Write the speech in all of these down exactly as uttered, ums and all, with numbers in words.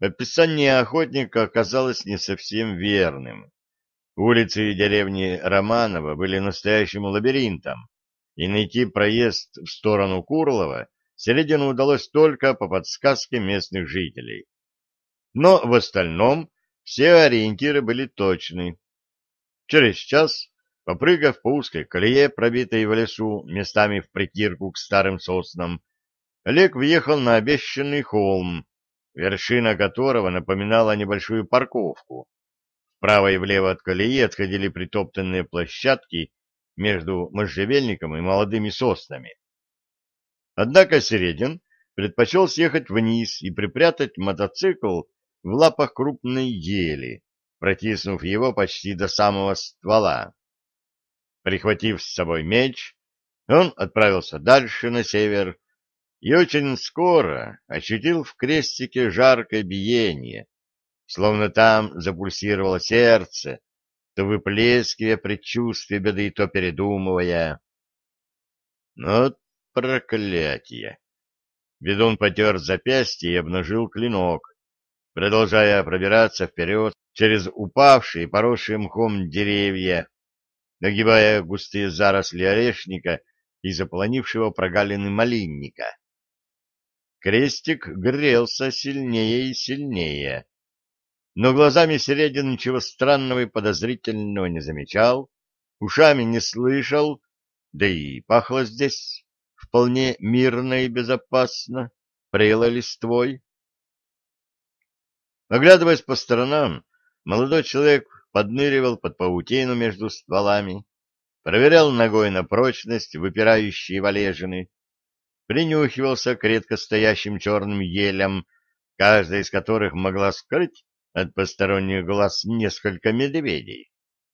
Описание охотника оказалось не совсем верным. Улицы деревни Романово были настоящим лабиринтом, и найти проезд в сторону Курлова Середину удалось только по подсказке местных жителей. Но в остальном все ориентиры были точны. Через час, попрыгав по узкой колее, пробитой в лесу, местами в притирку к старым соснам, Олег въехал на обещанный холм, вершина которого напоминала небольшую парковку. Вправо и влево от колеи отходили притоптанные площадки между можжевельником и молодыми соснами. Однако Середин предпочел съехать вниз и припрятать мотоцикл в лапах крупной ели, протиснув его почти до самого ствола. Прихватив с собой меч, он отправился дальше на север и очень скоро ощутил в крестике жаркое биение, словно там запульсировало сердце, то выплескивая предчувствие беды, то передумывая. Но проклятие! Ведун потер запястье и обнажил клинок, продолжая пробираться вперед через упавшие, поросшие мхом деревья, нагибая густые заросли орешника и заполонившего прогалины малинника. Крестик грелся сильнее и сильнее, но глазами Середин ничего странного и подозрительного не замечал, ушами не слышал, да и пахло здесь вполне мирно и безопасно, прелой листвой. Оглядываясь по сторонам, молодой человек подныривал под паутину между стволами, проверял ногой на прочность выпирающие валежины, принюхивался к редко стоящим черным елям, каждая из которых могла скрыть от посторонних глаз несколько медведей.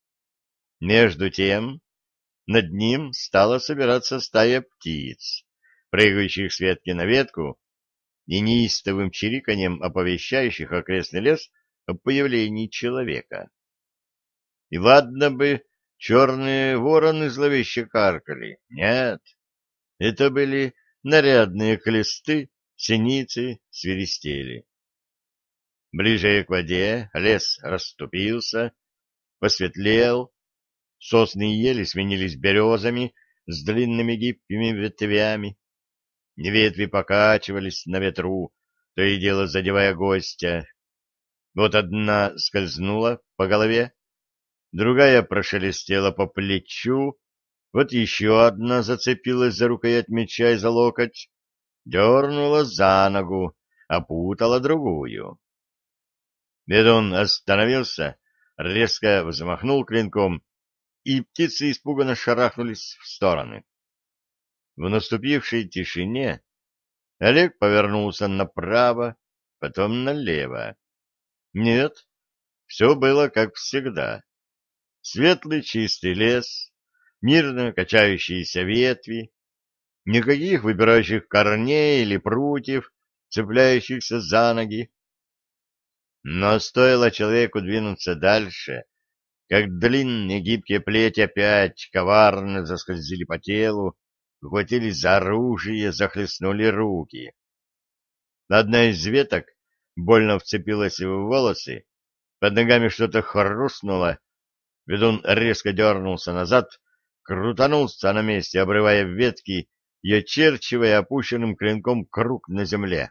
Между тем над ним стала собираться стая птиц, прыгающих с ветки на ветку и неистовым чириканьем оповещающих окрестный лес о появлении человека. И ладно бы черные вороны зловеще каркали. Нет, это были нарядные клесты, синицы, свиристели. Ближе к воде лес расступился, посветлел, сосны и ели сменились березами с длинными гибкими ветвями. Ветви покачивались на ветру, то и дело задевая гостя. Вот одна скользнула по голове, другая прошелестела по плечу, вот еще одна зацепилась за рукоять меча и за локоть, дернула за ногу, опутала другую. Ведун остановился, резко взмахнул клинком, и птицы испуганно шарахнулись в стороны. В наступившей тишине Олег повернулся направо, потом налево. Нет, все было как всегда. Светлый чистый лес, мирно качающиеся ветви, никаких выпирающих корней или прутьев, цепляющихся за ноги. Но стоило человеку двинуться дальше, как длинные гибкие плети опять коварно заскользили по телу, ухватились за оружие, захлестнули руки. Одна из веток больно вцепилась в волосы, под ногами что-то хрустнуло, ведун резко дернулся назад, крутанулся на месте, обрывая ветки и очерчивая опущенным клинком круг на земле.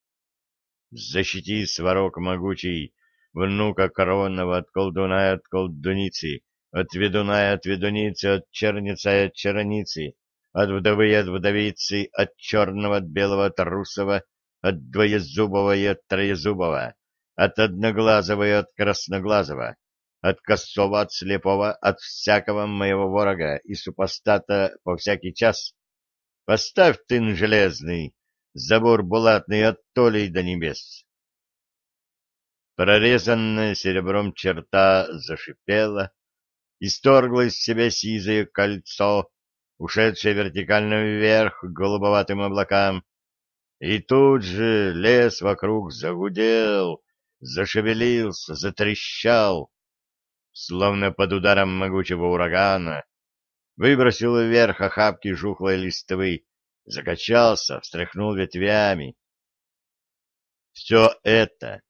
«Защити, сварог могучий, внука коронного от колдуна и от колдуницы, от ведуна и от ведуницы, от черницы и от черницы, от вдовы и от вдовицы, от черного, от белого, от русого, от двоезубого и от троезубого, от одноглазого и от красноглазого, от косого, от слепого, от всякого моего ворога и супостата по всякий час. Поставь тын железный, забор булатный от толей до небес». Прорезанная серебром черта зашипела, исторгло из себя сизое кольцо, ушедшее вертикально вверх к голубоватым облакам, и тут же лес вокруг загудел, зашевелился, затрещал, словно под ударом могучего урагана, выбросил вверх охапки жухлой листвы, закачался, встряхнул ветвями. Все это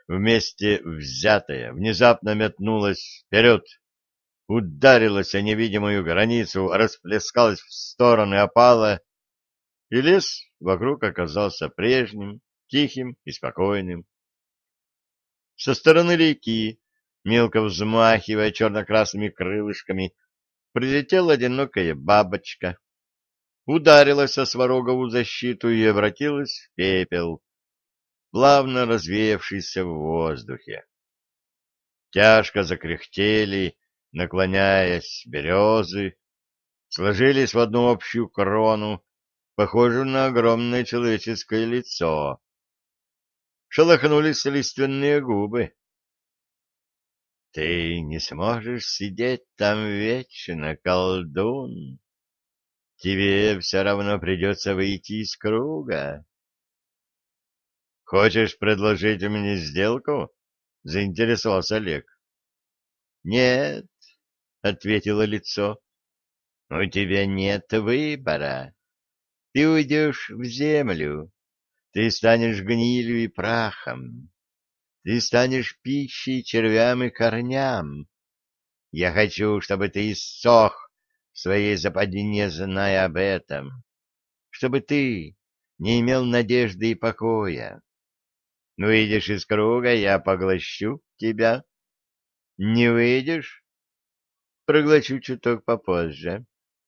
вместе взятое внезапно метнулось вперед, ударилась о невидимую границу, расплескалась в стороны, опала, и лес вокруг оказался прежним, тихим и спокойным. Со стороны реки, мелко взмахивая черно-красными крылышками, прилетела одинокая бабочка, ударилась о сварогову защиту и обратилась в пепел, плавно развеявшийся в воздухе. Тяжко закряхтели, наклоняясь, березы, сложились в одну общую крону, похожую на огромное человеческое лицо. Шелохнулись лиственные губы. — Ты не сможешь сидеть там вечно, колдун. Тебе все равно придется выйти из круга. — Хочешь предложить мне сделку? — заинтересовался Олег. — Нет, — ответило лицо, — у тебя нет выбора. Ты уйдешь в землю, ты станешь гнилью и прахом, ты станешь пищей червям и корням. Я хочу, чтобы ты иссох в своей западне, зная об этом, чтобы ты не имел надежды и покоя. Выйдешь из круга, я поглощу тебя. Не выйдешь, проглочу чуток попозже.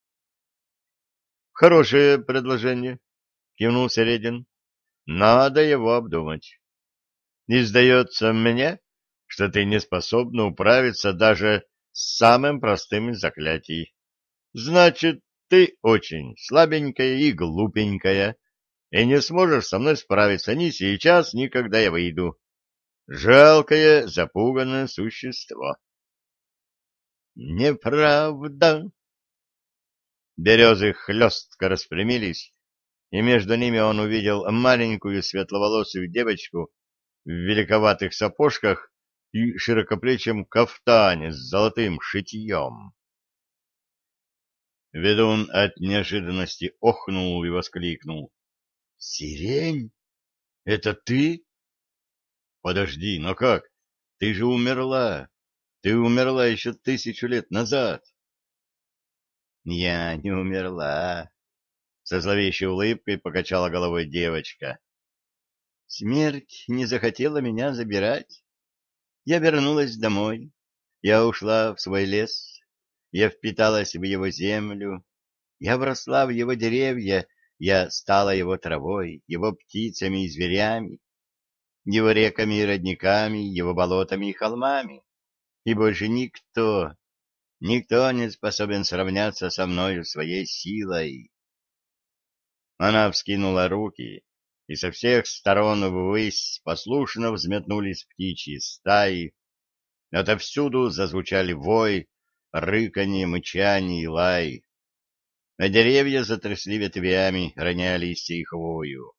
— Хорошее предложение, — кивнул Середин. — Надо его обдумать. И сдается мне, что ты не способна управиться даже с самым простым из заклятий. Значит, ты очень слабенькая и глупенькая, и не сможешь со мной справиться ни сейчас, ни когда я выйду. Жалкое, запуганное существо. Неправда. Березы хлестко распрямились, и между ними он увидел маленькую светловолосую девочку в великоватых сапожках и широкоплечем кафтане с золотым шитьем. Ведун от неожиданности охнул и воскликнул. — Сирень? Это ты? — Подожди, но как? Ты же умерла. Ты умерла еще тысячу лет назад. — Я не умерла. Со зловещей улыбкой покачала головой девочка. Смерть не захотела меня забирать. Я вернулась домой. Я ушла в свой лес. Я впиталась в его землю. Я вросла в его деревья. Я стала его травой, его птицами и зверями, его реками и родниками, его болотами и холмами. И больше никто, никто не способен сравняться со мною своей силой. Она вскинула руки, и со всех сторон ввысь послушно взметнулись птичьи стаи. Отовсюду зазвучали вой, рыканье, мычание и лай. А деревья затрясли ветвями, роняя листья и хвою.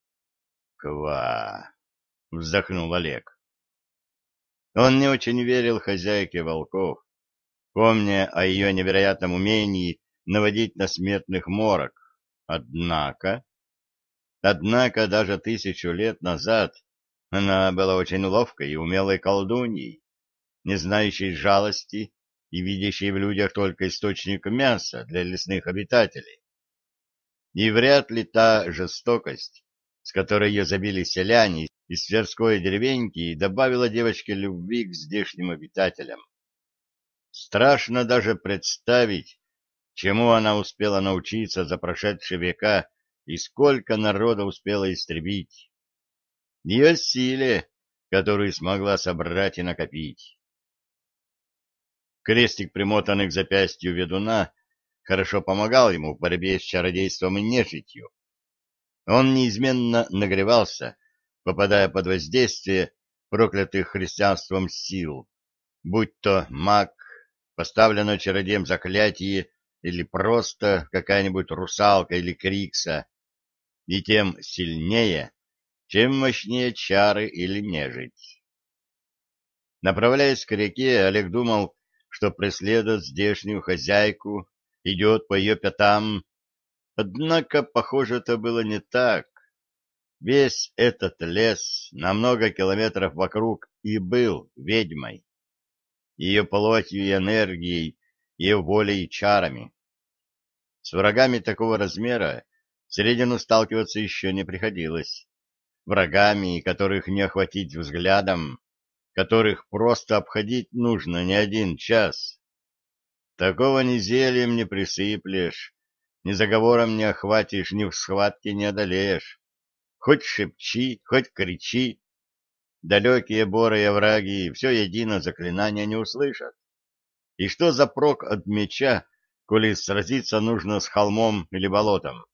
«Ква!» — вздохнул Олег. Он не очень верил хозяйке волков, помня о ее невероятном умении наводить на смертных морок. Однако... Однако даже тысячу лет назад она была очень ловкой и умелой колдуньей, не знающей жалости и видящей в людях только источник мяса для лесных обитателей. И вряд ли та жестокость, с которой ее забили селяне из Тверской деревеньки, добавила девочке любви к здешним обитателям. Страшно даже представить, чему она успела научиться за прошедшие века и сколько народа успела истребить. Ее силе, которую смогла собрать и накопить. Крестик, примотанный к запястью ведуна, хорошо помогал ему в борьбе с чародейством и нежитью. Он неизменно нагревался, попадая под воздействие проклятых христианством сил, будь то маг, поставленное чародеем заклятие или просто какая-нибудь русалка или крикса, и тем сильнее, чем мощнее чары или нежить. Направляясь к реке, Олег думал, что преследует здешнюю хозяйку, идет по ее пятам. Однако, похоже, это было не так. весь этот лес на много километров вокруг и был ведьмой, ее плотью и энергией, ее волей и чарами. С врагами такого размера Середину сталкиваться еще не приходилось. Врагами, которых не охватить взглядом, которых просто обходить нужно не один час. Такого ни зельем не присыплешь, ни заговором не охватишь, ни в схватке не одолеешь. Хоть шепчи, хоть кричи, далекие боры и овраги все едино заклинания не услышат. И что за прок от меча, коли сразиться нужно с холмом или болотом?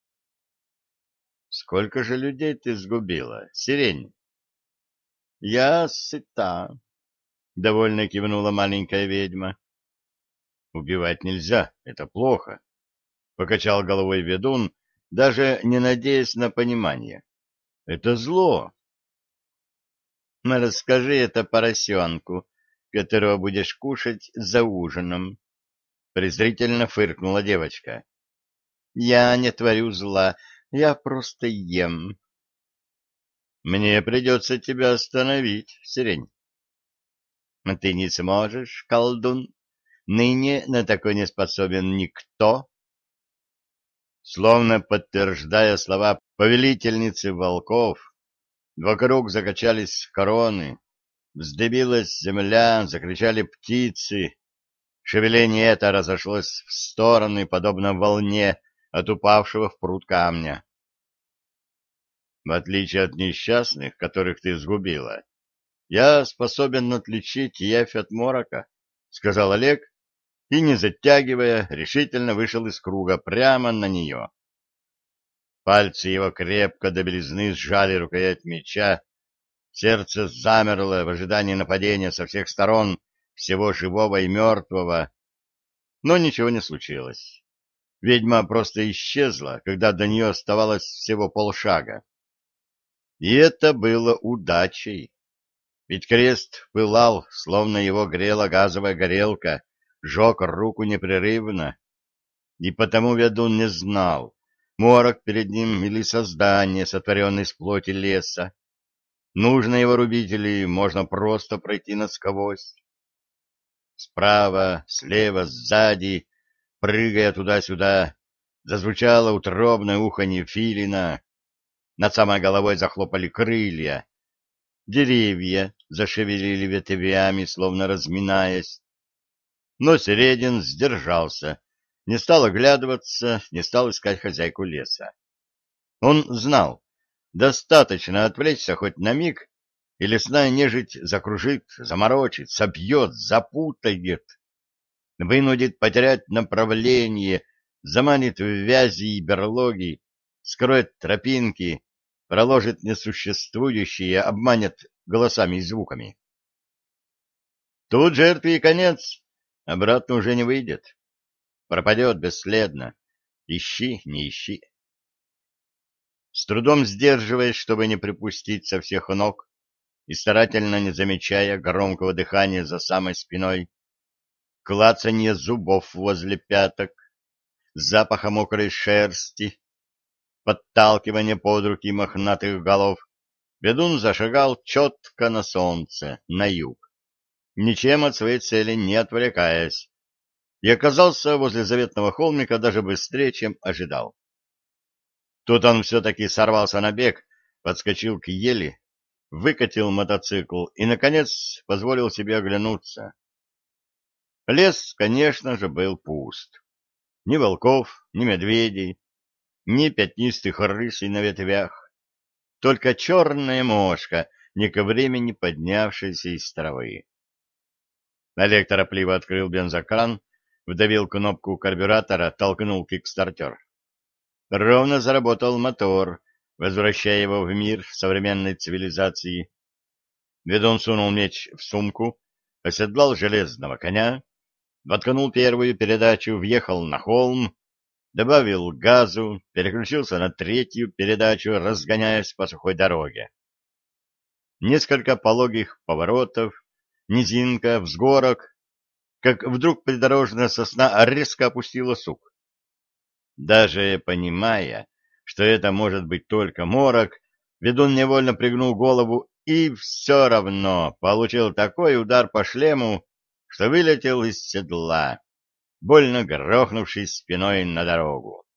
Сколько же людей ты сгубила, Сирень? Я сыта, — довольно кивнула маленькая ведьма. Убивать нельзя, это плохо, — покачал головой ведун, даже не надеясь на понимание. Это зло. Но расскажи это поросенку, которого будешь кушать за ужином, — презрительно фыркнула девочка. Я не творю зла, я просто ем. Мне придется тебя остановить, Сирень. Ты не сможешь, колдун. Ныне на такой не способен никто. Словно подтверждая слова повелительницы волков, вокруг закачались короны, вздыбилась земля, закричали птицы. Шевеление это разошлось в стороны, подобно волне от упавшего в пруд камня. В отличие от несчастных, которых ты сгубила, я способен отличить явь от морока, — сказал Олег, и, не затягивая, решительно вышел из круга прямо на нее. Пальцы его крепко до белизны сжали рукоять меча, сердце замерло в ожидании нападения со всех сторон всего живого и мертвого, но ничего не случилось. Ведьма просто исчезла, когда до нее оставалось всего полшага. И это было удачей, ведь крест пылал, словно его грела газовая горелка, жег руку непрерывно, и потому ведун не знал, морок перед ним или создание, сотворенное из плоти леса. Нужно его рубить или можно просто пройти насквозь. Справа, слева, сзади, прыгая туда-сюда, зазвучало утробное уханье филина, над самой головой захлопали крылья, деревья зашевелили ветвями, словно разминаясь. Но Середин сдержался, не стал оглядываться, не стал искать хозяйку леса. Он знал, достаточно отвлечься хоть на миг, и лесная нежить закружит, заморочит, собьет, запутает, вынудит потерять направление, заманит в вязи и берлоги, скроет тропинки, проложит несуществующие, обманет голосами и звуками. Тут жертве и конец, обратно уже не выйдет, пропадет бесследно, ищи, не ищи. С трудом сдерживаясь, чтобы не припустить со всех ног, и старательно не замечая громкого дыхания за самой спиной, клацанье зубов возле пяток, запаха мокрой шерсти, подталкивание под руки мохнатых голов, ведун зашагал четко на солнце, на юг, ничем от своей цели не отвлекаясь, и оказался возле заветного холмика даже быстрее, чем ожидал. Тут он все-таки сорвался на бег, подскочил к ели, выкатил мотоцикл и, наконец, позволил себе оглянуться. Лес, конечно же, был пуст. Ни волков, ни медведей, ни пятнистых рысей на ветвях. Только черная мошка, не ко времени поднявшаяся из травы. Олег торопливо открыл бензокран, вдавил кнопку карбюратора, толкнул кикстартер. Ровно заработал мотор, возвращая его в мир современной цивилизации. Ведун сунул меч в сумку, оседлал железного коня, воткнул первую передачу, въехал на холм, добавил газу, переключился на третью передачу, разгоняясь по сухой дороге. Несколько пологих поворотов, низинка, взгорок, как вдруг придорожная сосна резко опустила сук. Даже понимая, что это может быть только морок, Ведун невольно пригнул голову и все равно получил такой удар по шлему, что вылетел из седла, больно грохнувшись спиной на дорогу.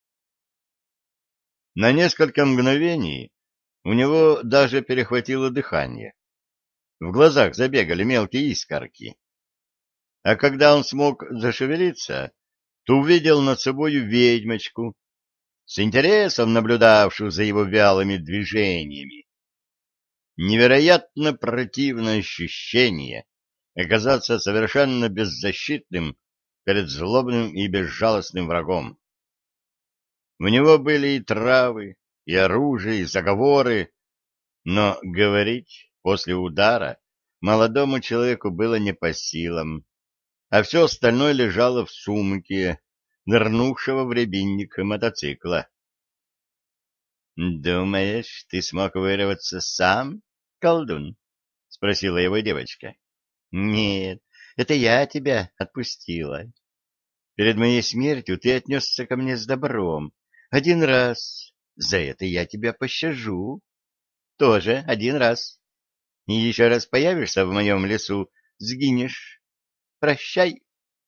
На несколько мгновений у него даже перехватило дыхание. В глазах забегали мелкие искорки. А когда он смог зашевелиться, то увидел над собою ведьмочку, с интересом наблюдавшую за его вялыми движениями. Невероятно противное ощущение оказаться совершенно беззащитным перед злобным и безжалостным врагом. У него были и травы, и оружие, и заговоры, но говорить после удара молодому человеку было не по силам, а все остальное лежало в сумке, нырнувшего в рябинник мотоцикла. — Думаешь, ты смог вырваться сам, колдун? — спросила его девочка. — Нет, это я тебя отпустила. Перед моей смертью ты отнесся ко мне с добром. Один раз. За это я тебя пощажу. Тоже один раз. И еще раз появишься в моем лесу, сгинешь. Прощай.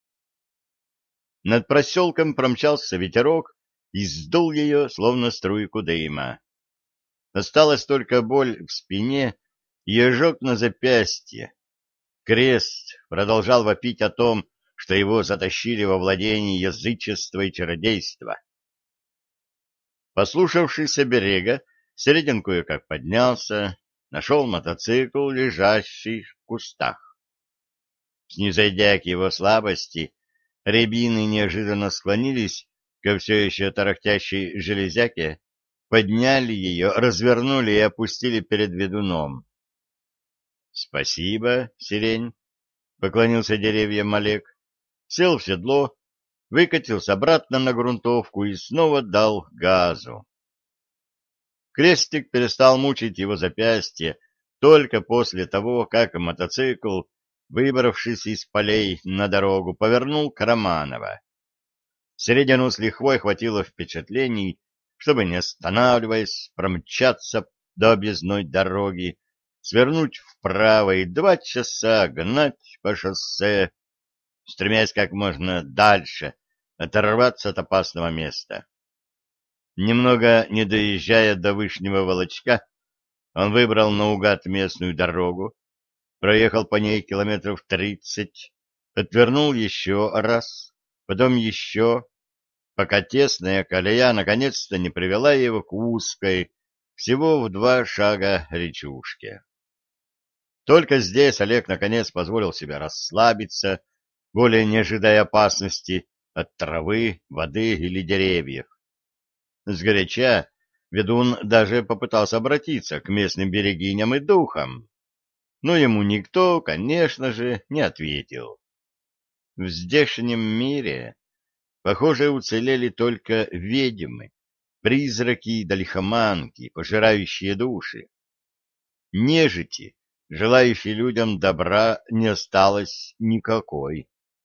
Над проселком промчался ветерок и сдул ее, словно струйку дыма. Осталась только боль в спине и ожог на запястье. Крест продолжал вопить о том, что его затащили во владение язычества и чародейства. Послушавшийся берега, Середин кое-как поднялся, нашел мотоцикл, лежащий в кустах. Снизойдя к его слабости, рябины неожиданно склонились ко все еще тарахтящей железяке, подняли ее, развернули и опустили перед ведуном. — Спасибо, сирень, — поклонился деревьям Олег, сел в седло, выкатился обратно на грунтовку и снова дал газу. Крестик перестал мучить его запястье только после того, как мотоцикл, выбравшись из полей на дорогу, повернул к Романово. Середину с лихвой хватило впечатлений, чтобы, не останавливаясь, промчаться до объездной дороги, свернуть вправо и два часа гнать по шоссе, стремясь как можно дальше оторваться от опасного места. Немного не доезжая до Вышнего Волочка, он выбрал наугад местную дорогу, проехал по ней километров тридцать, отвернул еще раз, потом еще, пока тесная колея наконец-то не привела его к узкой, всего в два шага речушке. Только здесь Олег наконец позволил себе расслабиться, более не ожидая опасности от травы, воды или деревьев. Сгоряча ведун даже попытался обратиться к местным берегиням и духам, но ему никто, конечно же, не ответил. В здешнем мире, похоже, уцелели только ведьмы, призраки да лихоманки, пожирающие души. Нежити, желающей людям добра, не осталось никакой.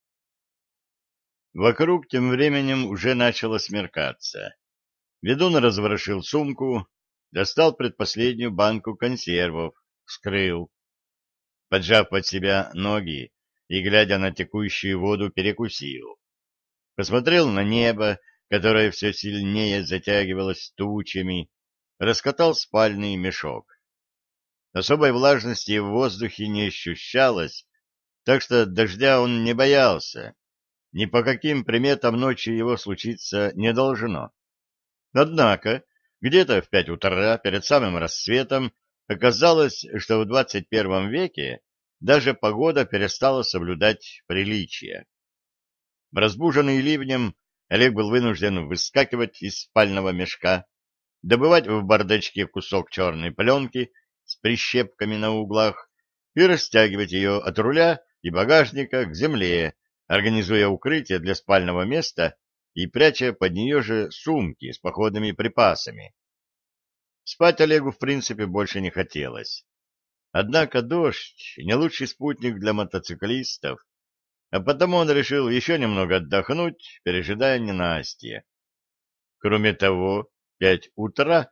Вокруг тем временем уже начало смеркаться. Ведун разворошил сумку, достал предпоследнюю банку консервов, вскрыл. Поджав под себя ноги и, глядя на текущую воду, перекусил. Посмотрел на небо, которое все сильнее затягивалось тучами, раскатал спальный мешок. Особой влажности в воздухе не ощущалось, так что дождя он не боялся. Ни по каким приметам ночью его случиться не должно. Однако, где-то в пять утра, перед самым рассветом, оказалось, что в двадцать первом веке даже погода перестала соблюдать приличия. Разбуженный ливнем, Олег был вынужден выскакивать из спального мешка, добывать в бардачке кусок черной пленки с прищепками на углах и растягивать ее от руля и багажника к земле, организуя укрытие для спального места и пряча под нее же сумки с походными припасами. Спать Олегу, в принципе, больше не хотелось. Однако дождь — не лучший спутник для мотоциклистов, а потому он решил еще немного отдохнуть, пережидая ненастье. Кроме того, пять утра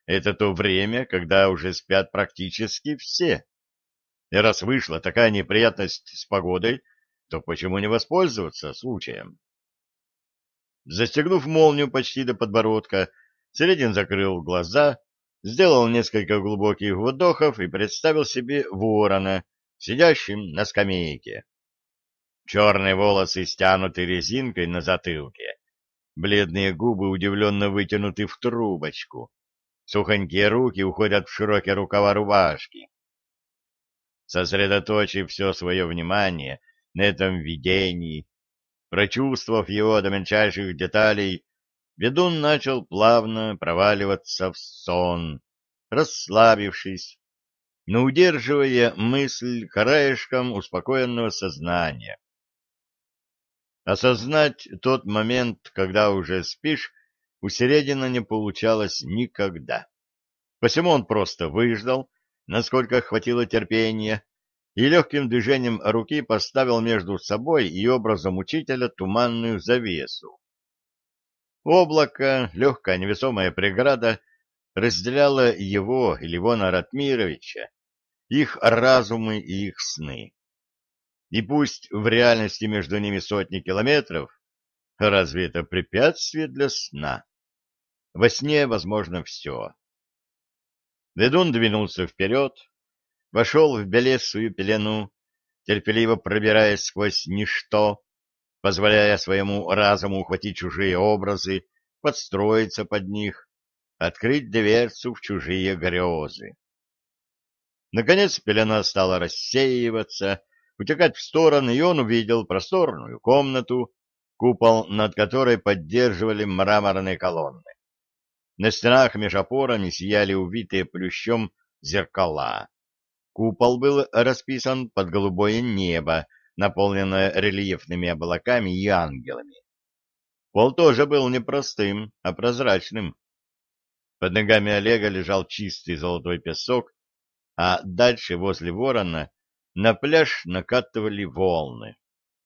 Это то время, когда уже спят практически все. И раз вышла такая неприятность с погодой, то почему не воспользоваться случаем? Застегнув молнию почти до подбородка, Середин закрыл глаза, сделал несколько глубоких вдохов и представил себе ворона, сидящим на скамейке. Черные волосы стянуты резинкой на затылке, бледные губы удивленно вытянуты в трубочку, сухонькие руки уходят в широкие рукава рубашки. Сосредоточив все свое внимание на этом видении, прочувствовав его до мельчайших деталей, ведун начал плавно проваливаться в сон, расслабившись, но удерживая мысль краешком успокоенного сознания. Осознать тот момент, когда уже спишь, у Середина не получалось никогда. Посему он просто выждал, насколько хватило терпения, и легким движением руки поставил между собой и образом учителя туманную завесу. Облако, легкая невесомая преграда, разделяло его и Левона Ратмировича, их разумы и их сны. И пусть в реальности между ними сотни километров, разве это препятствие для сна? Во сне возможно все. Ведун двинулся вперед, вошел в белесую пелену, терпеливо пробираясь сквозь ничто, позволяя своему разуму ухватить чужие образы, подстроиться под них, открыть дверцу в чужие грезы. Наконец пелена стала рассеиваться, утекать в стороны, и он увидел просторную комнату, купол над которой поддерживали мраморные колонны. На стенах меж опорами сияли увитые плющом зеркала. Купол был расписан под голубое небо, наполненное рельефными облаками и ангелами. Пол тоже был не простым, а прозрачным. Под ногами Олега лежал чистый золотой песок, а дальше, возле ворона, на пляж накатывали волны.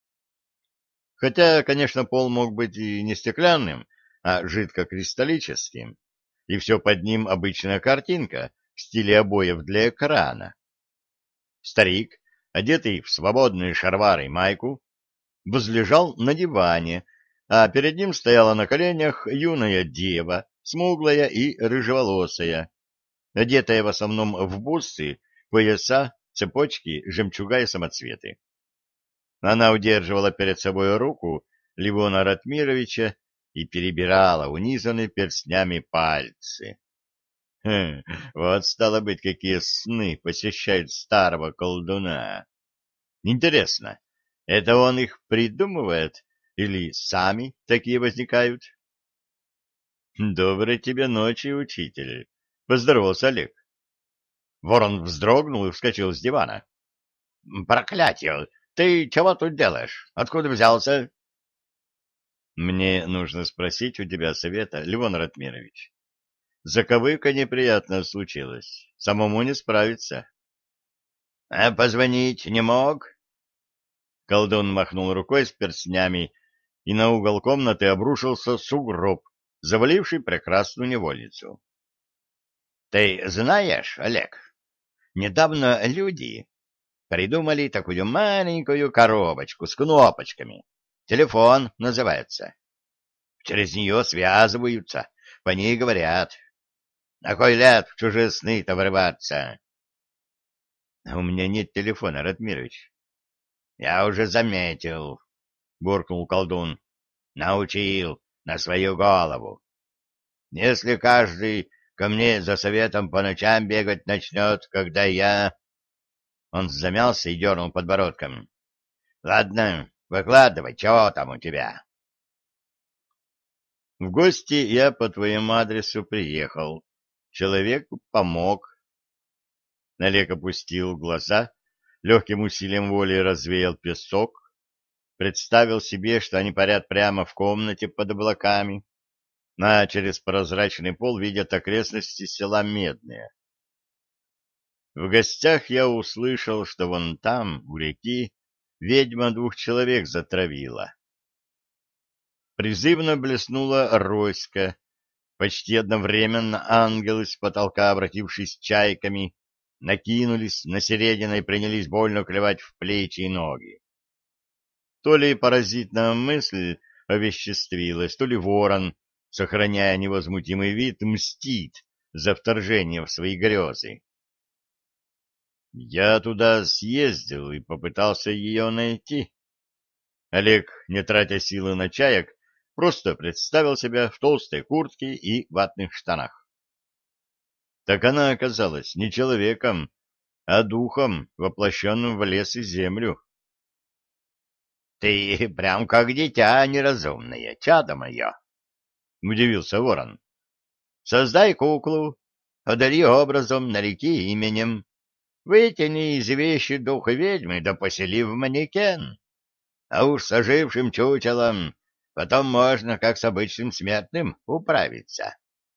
Хотя, конечно, пол мог быть и не стеклянным, а жидкокристаллическим, и все под ним обычная картинка в стиле обоев для экрана. Старик, одетый в свободные шаровары и майку, возлежал на диване, а перед ним стояла на коленях юная дева, смуглая и рыжеволосая, одетая в основном в бусы, пояса, цепочки, жемчуга и самоцветы. Она удерживала перед собой руку Левона Ратмировича и перебирала унизанные перстнями пальцы. Хм, вот, стало быть, какие сны посещают старого колдуна. Интересно, это он их придумывает или сами такие возникают? Доброй тебе ночи, учитель. Поздоровался Олег. Ворон вздрогнул и вскочил с дивана. Проклятье! Ты чего тут делаешь? Откуда взялся? Мне нужно спросить у тебя совета, Левон Ратмирович. Заковыка неприятно случилось. Самому не справиться. — А позвонить не мог? Колдун махнул рукой с перстнями, и на угол комнаты обрушился сугроб, заваливший прекрасную невольницу. — Ты знаешь, Олег, недавно люди придумали такую маленькую коробочку с кнопочками. Телефон называется. Через нее связываются, по ней говорят. На кой ляд в чужие сны-то врываться? — У меня нет телефона, Ратмирович. — Я уже заметил, — буркнул колдун. — Научил на свою голову. Если каждый ко мне за советом по ночам бегать начнет, когда я... Он замялся и дернул подбородком. — Ладно, выкладывай, чего там у тебя? — В гости я по твоему адресу приехал. Человек помог. Олег опустил глаза, легким усилием воли развеял песок, представил себе, что они парят прямо в комнате под облаками, а через прозрачный пол видят окрестности села Медные. В гостях я услышал, что вон там, у реки, ведьма двух человек затравила. Призывно блеснула Роська, Почти одновременно ангелы с потолка, обратившись чайками, накинулись на Середина и принялись больно клевать в плечи и ноги. То ли паразитная мысль овеществилась, то ли ворон, сохраняя невозмутимый вид, мстит за вторжение в свои грезы. Я туда съездил и попытался ее найти. Олег, не тратя силы на чаек, просто представил себя в толстой куртке и ватных штанах. Так она оказалась не человеком, а духом, воплощенным в лес и землю. — Ты прям как дитя неразумное, чадо мое! — удивился ворон. — Создай куклу, одари образом, нареки именем, вытяни из вещи духа ведьмы да посели в манекен. А уж с ожившим чучелом потом можно, как с обычным смертным, управиться.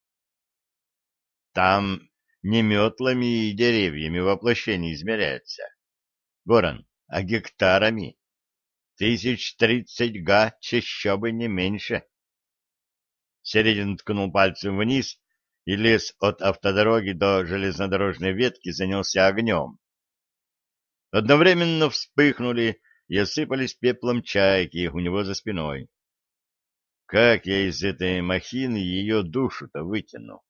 Там не метлами и деревьями воплощение измеряется, ворон, а гектарами. Тысяч тридцать га, чащобы не меньше. Середин ткнул пальцем вниз, и лес от автодороги до железнодорожной ветки занялся огнем. Одновременно вспыхнули и осыпались пеплом чайки у него за спиной. Как я из этой махины ее душу-то вытяну?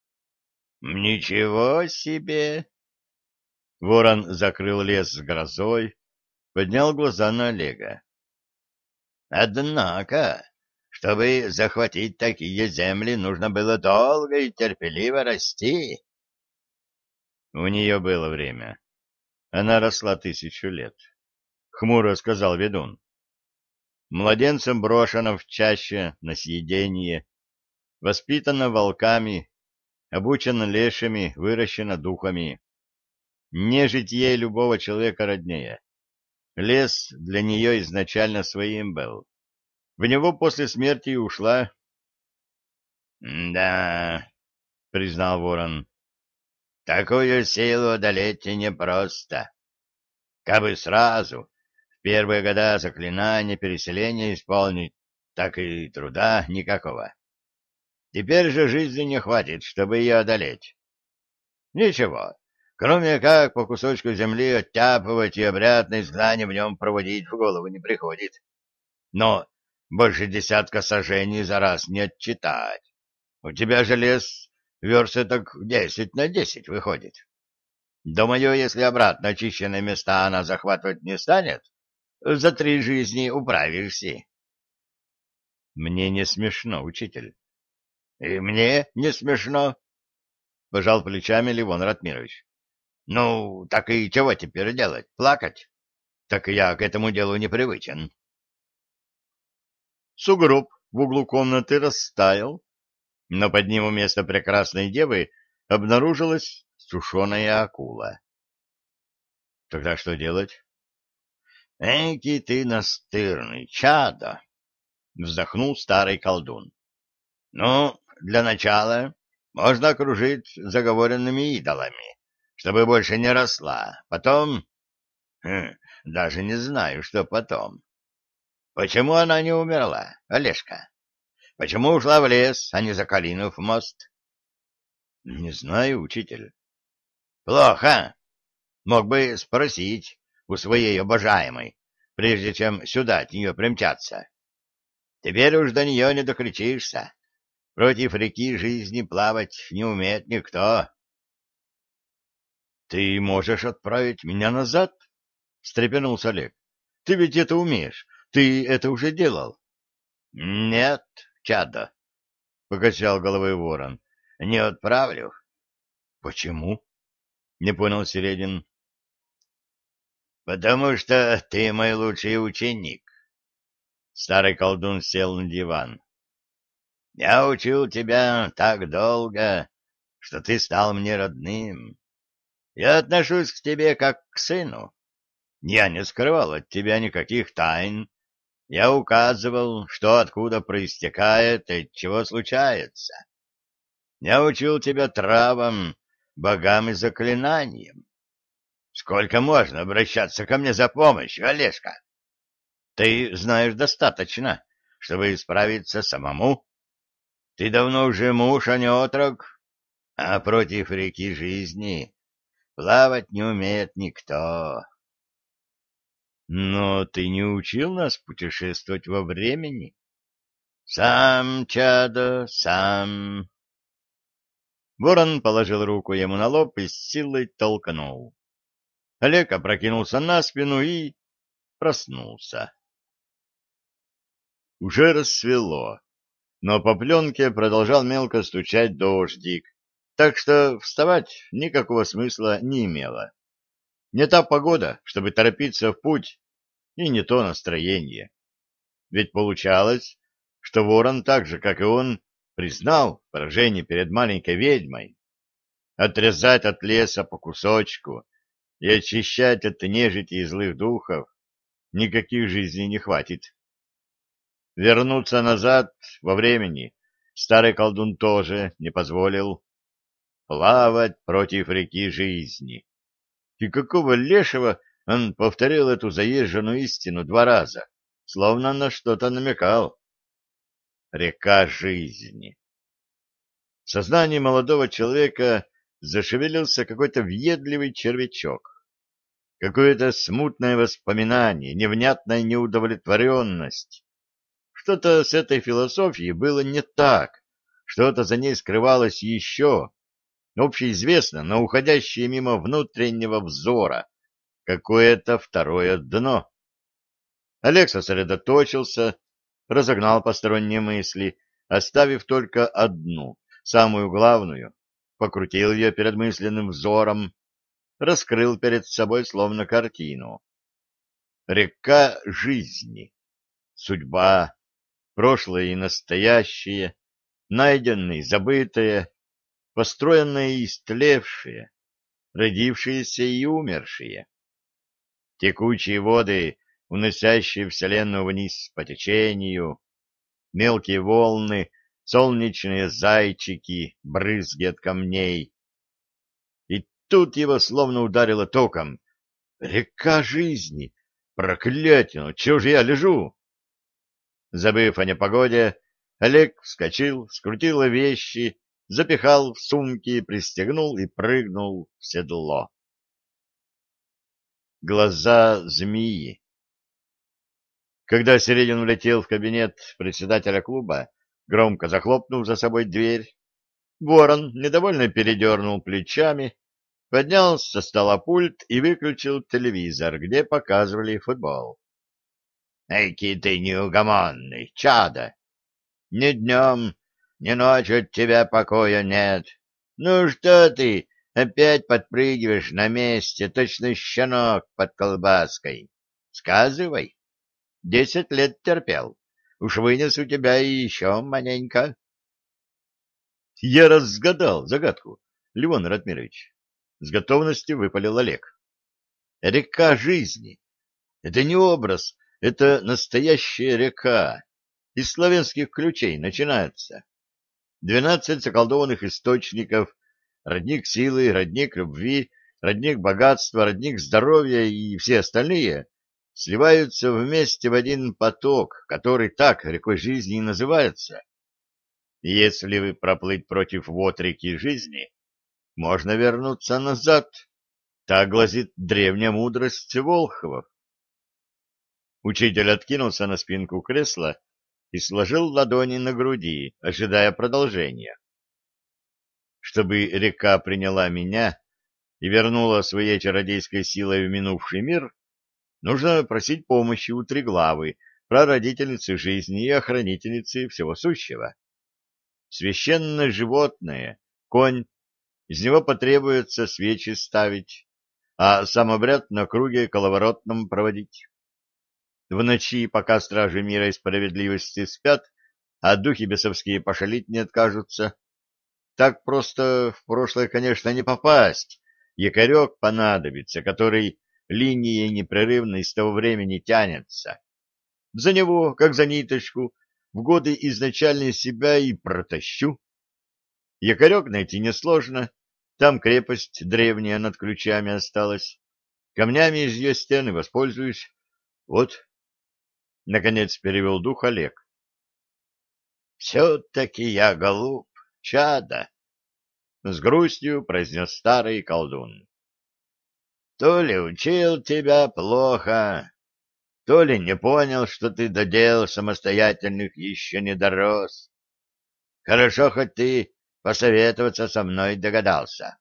Ничего себе! Ворон закрыл лес с грозой, поднял глаза на Олега. Однако, чтобы захватить такие земли, нужно было долго и терпеливо расти. У нее было время. Она росла тысячу лет. Хмуро сказал ведун. Младенцем брошена в чаще на съедение, воспитана волками, обучена лешими, выращена духами. Нежить ей любого человека роднее. Лес для нее изначально своим был. В него после смерти и ушла. — Да, — признал ворон, — такую силу одолеть непросто. Кабы сразу в первые года заклинания переселения исполнить, так и труда никакого. Теперь же жизни не хватит, чтобы ее одолеть. Ничего, кроме как по кусочку земли оттяпывать и обряд на изгнание в нем проводить в голову не приходит. Но больше десятка сажений за раз не отчитать. У тебя же лес версты так десять на десять выходит. Думаю, если обратно очищенные места она захватывать не станет, за три жизни управишься. Мне не смешно, учитель. И мне не смешно, пожал плечами Левон Ратмирович. Ну, так и чего теперь делать? Плакать? Так я к этому делу не привычен. Сугроб в углу комнаты растаял, но под ним вместо прекрасной девы обнаружилась сушеная акула. Тогда что делать? — Эки ты настырный, чадо! — вздохнул старый колдун. — Ну, для начала можно окружить заговоренными идолами, чтобы больше не росла. Потом... Хм, даже не знаю, что потом. Почему она не умерла, Олежка? Почему ушла в лес, а не за Калинов мост? — Не знаю, учитель. — Плохо. Мог бы спросить у своей обожаемой, прежде чем сюда от нее примчаться. Теперь уж до нее не докричишься. Против реки жизни плавать не умеет никто. — Ты можешь отправить меня назад? — встрепенулся Олег. — Ты ведь это умеешь. Ты это уже делал. — Нет, чадо, — покачал головой ворон. — Не отправлю. — Почему? — не понял Середин. — Потому что ты мой лучший ученик. Старый колдун сел на диван. — Я учил тебя так долго, что ты стал мне родным. Я отношусь к тебе как к сыну. Я не скрывал от тебя никаких тайн. Я указывал, что откуда проистекает и от чего случается. Я учил тебя травам, богам и заклинаниям. Сколько можно обращаться ко мне за помощью, Олежка? Ты знаешь достаточно, чтобы справиться самому. Ты давно уже муж, а не отрок, а против реки жизни плавать не умеет никто. Но ты не учил нас путешествовать во времени? Сам, чадо, сам. Ворон положил руку ему на лоб и с силой толкнул. Олег опрокинулся на спину и проснулся. Уже рассвело, но по пленке продолжал мелко стучать дождик, так что вставать никакого смысла не имело. Не та погода, чтобы торопиться в путь, и не то настроение. Ведь получалось, что ворон так же, как и он, признал поражение перед маленькой ведьмой. Отрезать от леса по кусочку и очищать от нежити и злых духов никаких жизней не хватит. Вернуться назад во времени старый колдун тоже не позволил. Плавать против реки жизни. И какого лешего он повторил эту заезженную истину два раза, словно на что-то намекал. Река жизни. В сознании молодого человека зашевелился какой-то въедливый червячок. Какое-то смутное воспоминание, невнятная неудовлетворенность. Что-то с этой философией было не так, что-то за ней скрывалось еще, общеизвестно, но уходящее мимо внутреннего взора, какое-то второе дно. Олег сосредоточился, разогнал посторонние мысли, оставив только одну, самую главную, покрутил ее перед мысленным взором, раскрыл перед собой словно картину. Река жизни, судьба, прошлое и настоящее, найденное и забытое, построенное и истлевшее, родившиеся и умершие. Текучие воды, уносящие Вселенную вниз по течению, мелкие волны, солнечные зайчики, брызги от камней. И тут его словно ударило током. Река жизни! Проклятие! Ну, чего же я лежу? Забыв о непогоде, Олег вскочил, скрутил вещи, запихал в сумки, пристегнул и прыгнул в седло. Глаза змеи. Когда Середин улетел в кабинет председателя клуба, громко захлопнув за собой дверь, Ворон недовольно передернул плечами, поднял со стола пульт и выключил телевизор, где показывали футбол. — Эки ты неугомонный, чадо! Ни днем, ни ночью от тебя покоя нет. Ну что ты, опять подпрыгиваешь на месте, точно щенок под колбаской? Сказывай. Десять лет терпел. Уж вынес у тебя и еще маленько. Я разгадал загадку, Левон Ратмирович. С готовностью выпалил Олег. Река жизни. Это не образ, это настоящая река. Из славянских ключей начинается. Двенадцать заколдованных источников, родник силы, родник любви, родник богатства, родник здоровья и все остальные сливаются вместе в один поток, который так рекой жизни и называется. И если вы проплыть против вод реки жизни, можно вернуться назад. Так гласит древняя мудрость Волховов. Учитель откинулся на спинку кресла и сложил ладони на груди, ожидая продолжения. Чтобы река приняла меня и вернула своей чародейской силой в минувший мир, нужно просить помощи у Триглавы, прародительницы жизни и охранительницы всего сущего. Священное животное, конь, из него потребуется свечи ставить, а сам обряд на круге коловоротном проводить. В ночи, пока стражи мира и справедливости спят, а духи бесовские пошалить не откажутся. Так просто в прошлое, конечно, не попасть. Якорек понадобится, который линией непрерывно из того времени тянется. За него, как за ниточку, в годы изначальной себя и протащу. Якорек найти несложно, там крепость древняя над ключами осталась. Камнями из ее стены воспользуюсь. Вот. Наконец перевел дух Олег. Все-таки я голуб, чадо, — с грустью произнес старый колдун. То ли учил тебя плохо, то ли не понял, что ты до дел самостоятельных еще не дорос. Хорошо, хоть ты посоветоваться со мной догадался.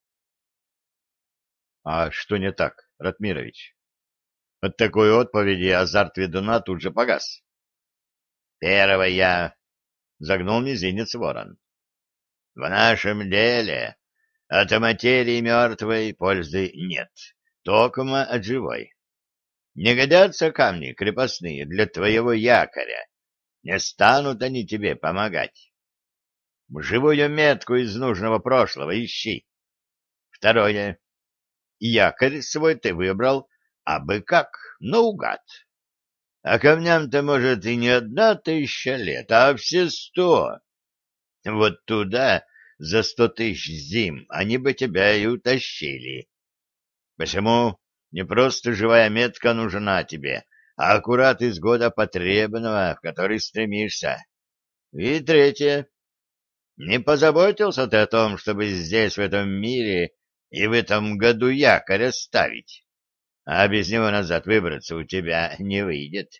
— А что не так, Ратмирович? От такой отповеди азарт ведуна тут же погас. — Первое, — загнул мизинец ворон. — В нашем деле от материи мертвой пользы нет, токмо от живой. Не годятся камни крепостные для твоего якоря, не станут они тебе помогать. Живую метку из нужного прошлого ищи. Второе. Якорь свой ты выбрал, абы как, наугад. А камням-то, может, и не одна тысяча лет, а все сто. Вот туда за сто тысяч зим они бы тебя и утащили. Почему не просто живая метка нужна тебе, а аккурат из года потребного, в который стремишься? И третье. Не позаботился ты о том, чтобы здесь, в этом мире и в этом году якорь оставить, а без него назад выбраться у тебя не выйдет.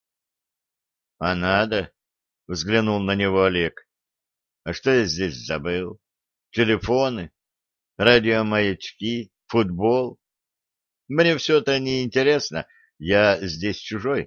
— А надо? — взглянул на него Олег. — А что я здесь забыл? Телефоны, радиомаячки, футбол? Мне все это не интересно, я здесь чужой.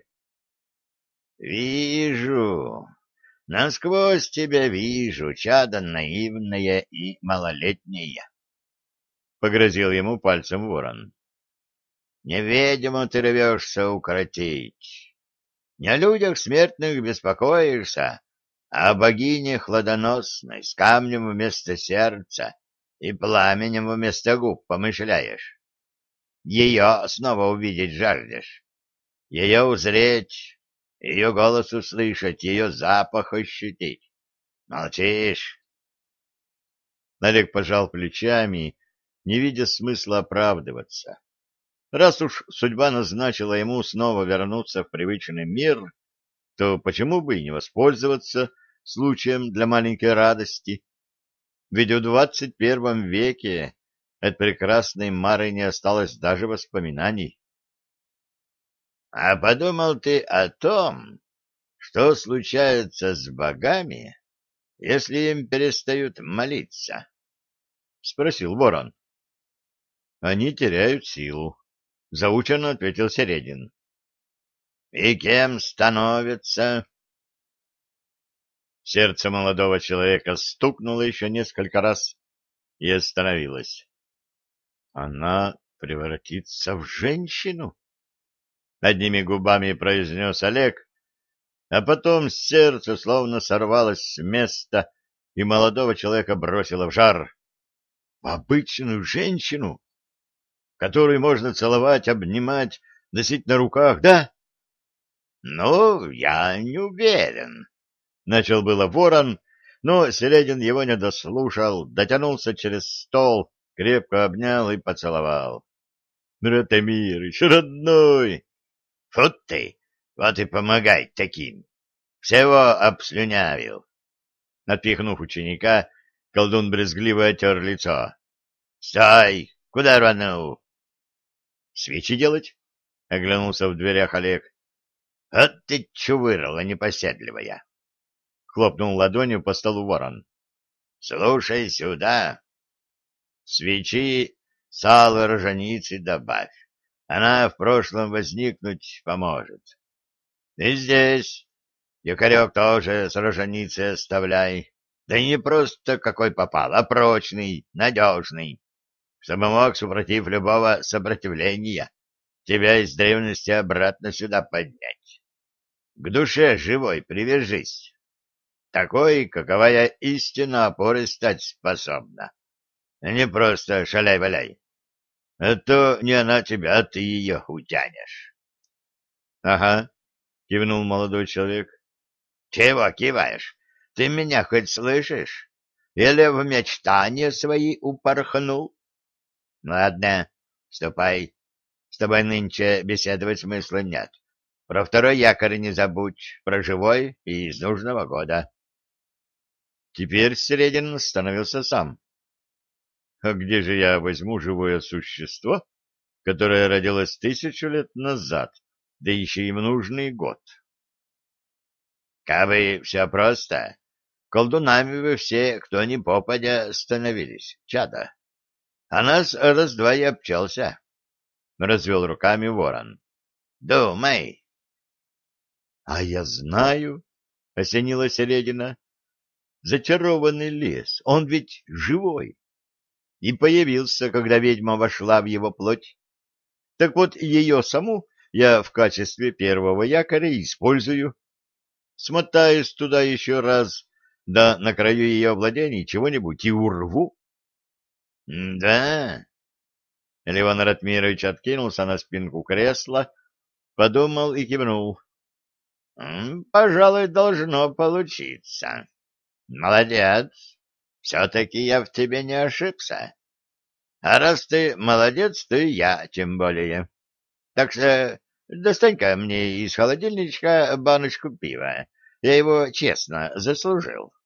— Вижу, насквозь тебя вижу, чадо наивное и малолетнее, — погрозил ему пальцем ворон. — Неведомо ты рвешься укротить. Не о людях смертных беспокоишься, а о богине хладоносной с камнем вместо сердца и пламенем вместо губ помышляешь. Ее снова увидеть жаждешь, ее узреть, ее голос услышать, ее запах ощутить. Молчишь? Олег пожал плечами, не видя смысла оправдываться. Раз уж судьба назначила ему снова вернуться в привычный мир, то почему бы и не воспользоваться случаем для маленькой радости? Ведь в двадцать первом веке от прекрасной Мары не осталось даже воспоминаний. — А подумал ты о том, что случается с богами, если им перестают молиться? — спросил ворон. — Они теряют силу, — заученно ответил Середин. — И кем становятся? Сердце молодого человека стукнуло еще несколько раз и остановилось. — Она превратится в женщину? — одними губами произнес Олег, а потом сердце словно сорвалось с места, и молодого человека бросило в жар. В обычную женщину, которую можно целовать, обнимать, носить на руках, да? — Ну, я не уверен, — начал было ворон, но Селедин его не дослушал, дотянулся через стол, крепко обнял и поцеловал. — Ратмирыч, родной! — Фу ты! Вот и помогай таким! Всего обслюнявил. Отпихнув ученика, колдун брезгливо отер лицо. — Стой! Куда рванул? — Свечи делать? — оглянулся в дверях Олег. — Вот ты чувырла непоседливая! — хлопнул ладонью по столу ворон. — Слушай сюда. Свечи сало роженицы добавь. Она в прошлом возникнуть поможет. И здесь якорек тоже с роженицей оставляй. Да и не просто какой попал, а прочный, надежный, чтобы мог, супротив любого сопротивления, тебя из древности обратно сюда поднять. К душе живой привяжись. Такой, каковая истинно опорой стать способна. Не просто шаляй-валяй. А то не она тебя, а ты ее утянешь. — Ага, — кивнул молодой человек. — Чего киваешь? Ты меня хоть слышишь? Или в мечтания свои упорхнул? — Ладно, ступай. С тобой нынче беседовать смысла нет. Про второй якорь не забудь, про живой и из нужного года. Теперь Середин становился сам. А где же я возьму живое существо, которое родилось тысячу лет назад, да еще и в нужный год? Кабы все просто, колдунами вы все, кто ни попадя, становились, чада. А нас раз-два и обчелся, — развел руками ворон. — Думай. — А я знаю, — осенила Середина, — зачарованный лес, он ведь живой. И появился, когда ведьма вошла в его плоть. Так вот, ее саму я в качестве первого якоря использую. Смотаюсь туда еще раз, да на краю ее владений чего-нибудь и урву. — Да? Левон Ратмирович откинулся на спинку кресла, подумал и кивнул. — Пожалуй, должно получиться. Молодец. Все-таки я в тебе не ошибся. А раз ты молодец, то и я тем более. Так что достань-ка мне из холодильничка баночку пива. Я его честно заслужил.